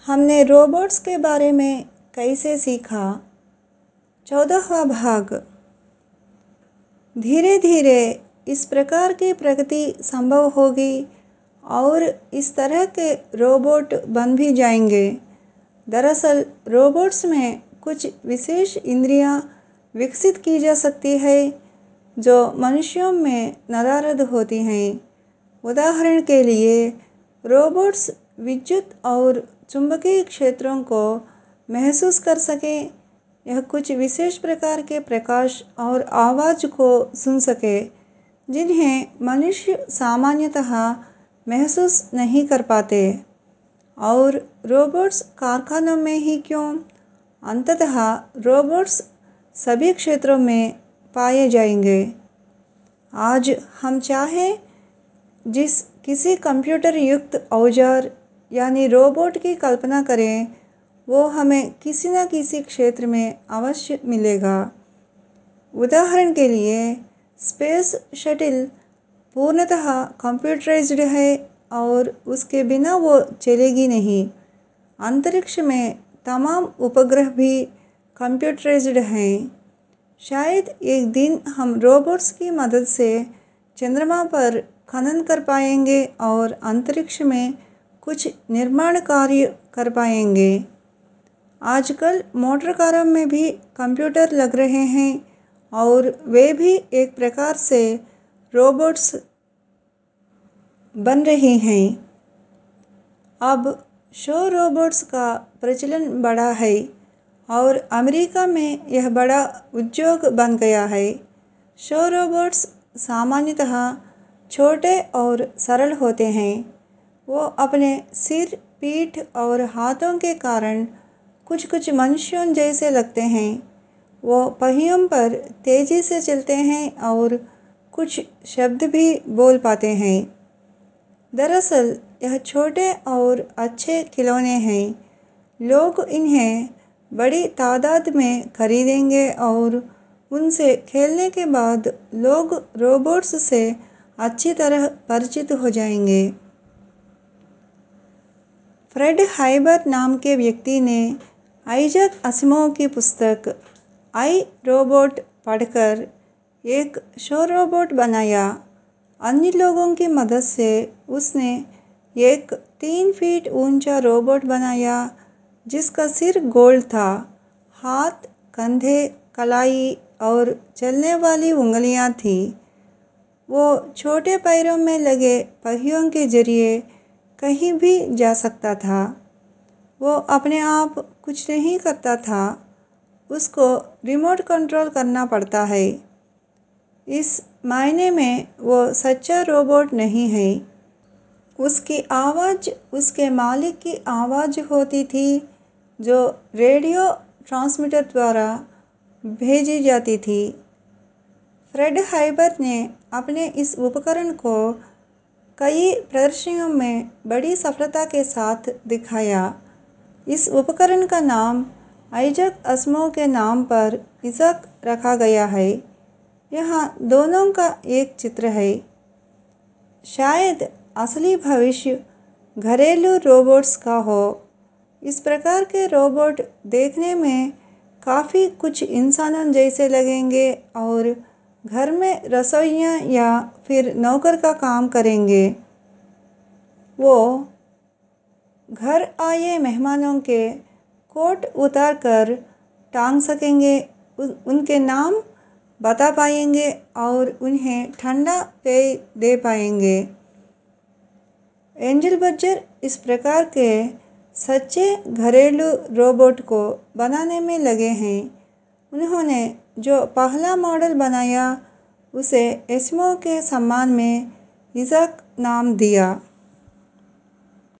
हमने रोबोट्स के बारे में कैसे सीखा। 14वां भाग। धीरे धीरे इस प्रकार की प्रगति संभव होगी और इस तरह के रोबोट बन भी जाएंगे। दरअसल रोबोट्स में कुछ विशेष इंद्रियां विकसित की जा सकती है जो मनुष्यों में नदारद होती हैं। उदाहरण के लिए रोबोट्स विद्युत और चुंबकीय क्षेत्रों को महसूस कर सकें। यह कुछ विशेष प्रकार के प्रकाश और आवाज़ को सुन सके जिन्हें मनुष्य सामान्यतः महसूस नहीं कर पाते। और रोबोट्स कारखानों में ही क्यों, अंततः रोबोट्स सभी क्षेत्रों में पाए जाएंगे। आज हम चाहें जिस किसी कंप्यूटर युक्त औजार यानी रोबोट की कल्पना करें, वो हमें किसी न किसी क्षेत्र में अवश्य मिलेगा। उदाहरण के लिए स्पेस शटल पूर्णतः कंप्यूटराइज्ड है और उसके बिना वो चलेगी नहीं। अंतरिक्ष में तमाम उपग्रह भी कंप्यूटराइज्ड हैं। शायद एक दिन हम रोबोट्स की मदद से चंद्रमा पर खनन कर पाएंगे और अंतरिक्ष में कुछ निर्माण कार्य कर पाएंगे। आजकल मोटर कारों में भी कंप्यूटर लग रहे हैं और वे भी एक प्रकार से रोबोट्स बन रहे हैं। अब शो रोबोट्स का प्रचलन बढ़ा है और अमेरिका में यह बड़ा उद्योग बन गया है। शो रोबोट्स सामान्यतः छोटे और सरल होते हैं। वो अपने सिर, पीठ और हाथों के कारण कुछ मनुष्यों जैसे लगते हैं। वो पहियों पर तेजी से चलते हैं और कुछ शब्द भी बोल पाते हैं। दरअसल यह छोटे और अच्छे खिलौने हैं। लोग इन्हें बड़ी तादाद में खरीदेंगे और उनसे खेलने के बाद लोग रोबोट्स से अच्छी तरह परिचित हो जाएंगे। फ्रेड हाइबर नाम के व्यक्ति ने आइजैक असिमोव की पुस्तक आई रोबोट पढ़कर एक शो रोबोट बनाया। अन्य लोगों की मदद से उसने एक 3 फीट ऊंचा रोबोट बनाया जिसका सिर गोल था, हाथ, कंधे, कलाई और चलने वाली उंगलियां थीं। वो छोटे पैरों में लगे पहियों के जरिए कहीं भी जा सकता था। वो अपने आप कुछ नहीं करता था, उसको रिमोट कंट्रोल करना पड़ता है। इस मायने में वो सच्चा रोबोट नहीं है। उसकी आवाज़ उसके मालिक की आवाज़ होती थी जो रेडियो ट्रांसमीटर द्वारा भेजी जाती थी। फ्रेड हाइबर ने अपने इस उपकरण को कई प्रदर्शनियों में बड़ी सफलता के साथ दिखाया। इस उपकरण का नाम आइजैक असिमोव के नाम पर इज़ाक रखा गया है। यहाँ दोनों का एक चित्र है। शायद असली भविष्य घरेलू रोबोट्स का हो। इस प्रकार के रोबोट देखने में काफ़ी कुछ इंसानों जैसे लगेंगे और घर में रसोइयाँ या फिर नौकर का काम करेंगे। वो घर आए मेहमानों के कोट उतार कर टांग सकेंगे, उनके नाम बता पाएंगे और उन्हें ठंडा पेय दे पाएंगे। एंजल बर्जर इस प्रकार के सच्चे घरेलू रोबोट को बनाने में लगे हैं। उन्होंने जो पहला मॉडल बनाया उसे असिमोव के सम्मान में इज़ाक नाम दिया।